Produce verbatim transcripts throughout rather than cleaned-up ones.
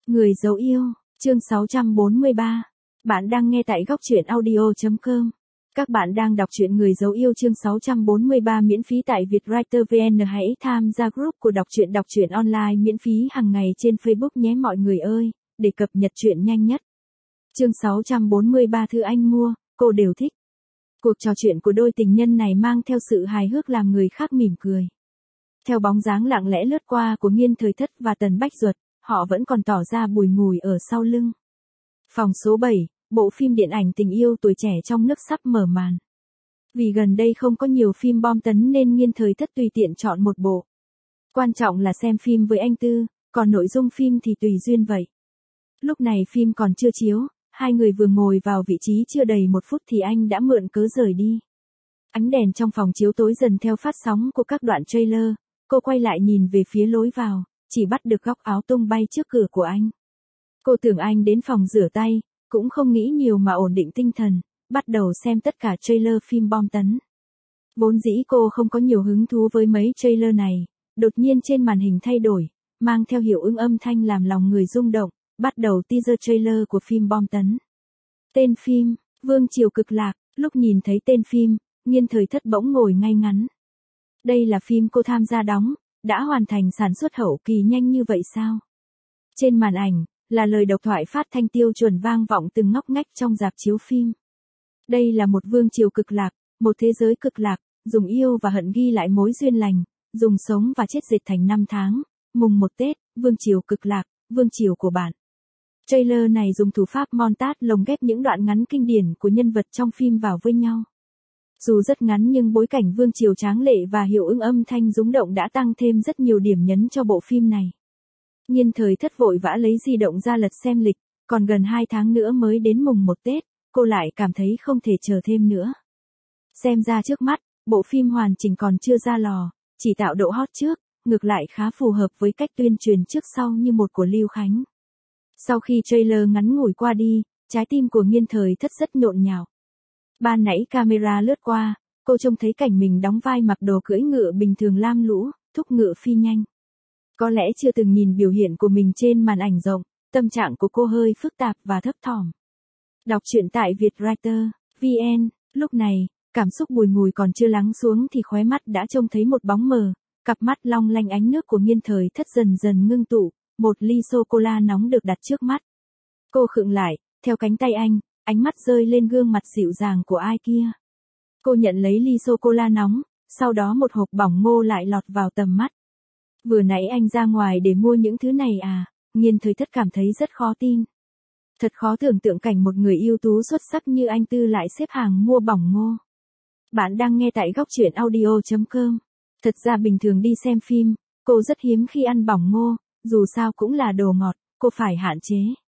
Người dấu yêu, chương sáu trăm bốn mươi ba. Bạn đang nghe tại góc truyện audio chấm com. Các bạn đang đọc truyện Người dấu yêu chương sáu trăm bốn mươi ba miễn phí tại Vietwriter vê en. Hãy tham gia group của đọc truyện đọc truyện online miễn phí hàng ngày trên Facebook nhé mọi người ơi, để cập nhật truyện nhanh nhất. Chương sáu trăm bốn mươi ba Thư Anh Mua, cô đều thích. Cuộc trò chuyện của đôi tình nhân này mang theo sự hài hước làm người khác mỉm cười. Theo bóng dáng lặng lẽ lướt qua của Nghiên Thời Thất và Tần Bách Duật, họ vẫn còn tỏ ra bùi ngùi ở sau lưng. Phòng số bảy, bộ phim điện ảnh tình yêu tuổi trẻ trong nước sắp mở màn. Vì gần đây không có nhiều phim bom tấn nên Nghiên Thời Thất tùy tiện chọn một bộ. Quan trọng là xem phim với anh Tư, còn nội dung phim thì tùy duyên vậy. Lúc này phim còn chưa chiếu, hai người vừa ngồi vào vị trí chưa đầy một phút thì anh đã mượn cớ rời đi. Ánh đèn trong phòng chiếu tối dần theo phát sóng của các đoạn trailer, cô quay lại nhìn về phía lối vào, chỉ bắt được góc áo tung bay trước cửa của anh. Cô tưởng anh đến phòng rửa tay, cũng không nghĩ nhiều mà ổn định tinh thần, bắt đầu xem tất cả trailer phim bom tấn. Vốn dĩ cô không có nhiều hứng thú với mấy trailer này, đột nhiên trên màn hình thay đổi, mang theo hiệu ứng âm thanh làm lòng người rung động, bắt đầu teaser trailer của phim bom tấn. Tên phim, Vương Triều Cực Lạc, lúc nhìn thấy tên phim, Nghiên Thời Thất bỗng ngồi ngay ngắn. Đây là phim cô tham gia đóng, đã hoàn thành sản xuất hậu kỳ nhanh như vậy sao? Trên màn ảnh, là lời độc thoại phát thanh tiêu chuẩn vang vọng từng ngóc ngách trong rạp chiếu phim. Đây là một vương triều cực lạc, một thế giới cực lạc, dùng yêu và hận ghi lại mối duyên lành, dùng sống và chết dệt thành năm tháng, mùng một Tết, vương triều cực lạc, vương triều của bạn. Trailer này dùng thủ pháp montage lồng ghép những đoạn ngắn kinh điển của nhân vật trong phim vào với nhau. Dù rất ngắn nhưng bối cảnh vương triều tráng lệ và hiệu ứng âm thanh rúng động đã tăng thêm rất nhiều điểm nhấn cho bộ phim này. Nghiên Thời Thất vội vã lấy di động ra lật xem lịch, còn gần hai tháng nữa mới đến mùng một Tết, cô lại cảm thấy không thể chờ thêm nữa. Xem ra trước mắt, bộ phim hoàn chỉnh còn chưa ra lò, chỉ tạo độ hot trước, ngược lại khá phù hợp với cách tuyên truyền trước sau như một của Lưu Khánh. Sau khi trailer ngắn ngủi qua đi, trái tim của Nghiên Thời Thất rất nhộn nhạo. Ban nãy camera lướt qua, cô trông thấy cảnh mình đóng vai mặc đồ cưỡi ngựa bình thường lam lũ, thúc ngựa phi nhanh. Có lẽ chưa từng nhìn biểu hiện của mình trên màn ảnh rộng, tâm trạng của cô hơi phức tạp và thấp thỏm. Đọc truyện tại Vietwriter vê en, lúc này, cảm xúc bùi ngùi còn chưa lắng xuống thì khóe mắt đã trông thấy một bóng mờ, cặp mắt long lanh ánh nước của Nghiên Thời Thất dần dần ngưng tụ, một ly sô-cô-la nóng được đặt trước mắt. Cô khựng lại, theo cánh tay anh, ánh mắt rơi lên gương mặt dịu dàng của ai kia. Cô nhận lấy ly sô-cô-la nóng, sau đó một hộp bỏng ngô lại lọt vào tầm mắt. Vừa nãy anh ra ngoài để mua những thứ này à? Nghiên Thời Thất cảm thấy rất khó tin. Thật khó tưởng tượng cảnh một người ưu tú xuất sắc như anh Tư lại xếp hàng mua bỏng ngô. Bạn đang nghe tại góc truyện audio chấm com. Thật ra bình thường đi xem phim, cô rất hiếm khi ăn bỏng ngô, dù sao cũng là đồ ngọt, cô phải hạn chế.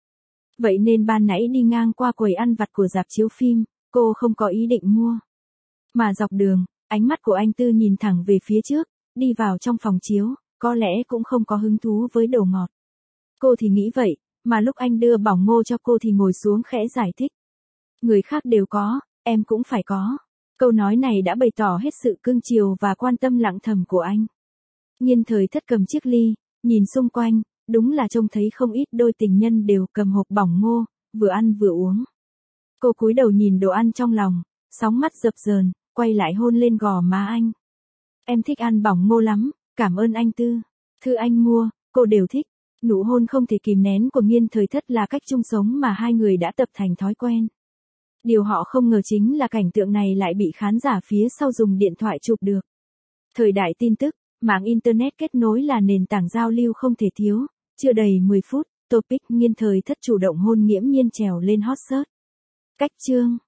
Vậy nên ban nãy đi ngang qua quầy ăn vặt của rạp chiếu phim, cô không có ý định mua. Mà dọc đường, ánh mắt của anh Tư nhìn thẳng về phía trước, đi vào trong phòng chiếu, có lẽ cũng không có hứng thú với đồ ngọt. Cô thì nghĩ vậy, mà lúc anh đưa bỏng ngô cho cô thì ngồi xuống khẽ giải thích. Người khác đều có, em cũng phải có. Câu nói này đã bày tỏ hết sự cưng chiều và quan tâm lặng thầm của anh. Nghiên Thời Thất cầm chiếc ly, nhìn xung quanh, đúng là trông thấy không ít đôi tình nhân đều cầm hộp bỏng ngô, vừa ăn vừa uống. Cô cúi đầu nhìn đồ ăn trong lòng, sóng mắt dập dờn, quay lại hôn lên gò má anh. Em thích ăn bỏng ngô lắm, cảm ơn anh Tư. Thư Anh Mua, cô đều thích. Nụ hôn không thể kìm nén của Nghiên Thời Thất là cách chung sống mà hai người đã tập thành thói quen. Điều họ không ngờ chính là cảnh tượng này lại bị khán giả phía sau dùng điện thoại chụp được. Thời đại tin tức, mạng Internet kết nối là nền tảng giao lưu không thể thiếu. Chưa đầy mười phút, topic Nghiên Thời Thất chủ động hôn nghiễm nhiên trèo lên hot search. Cách chương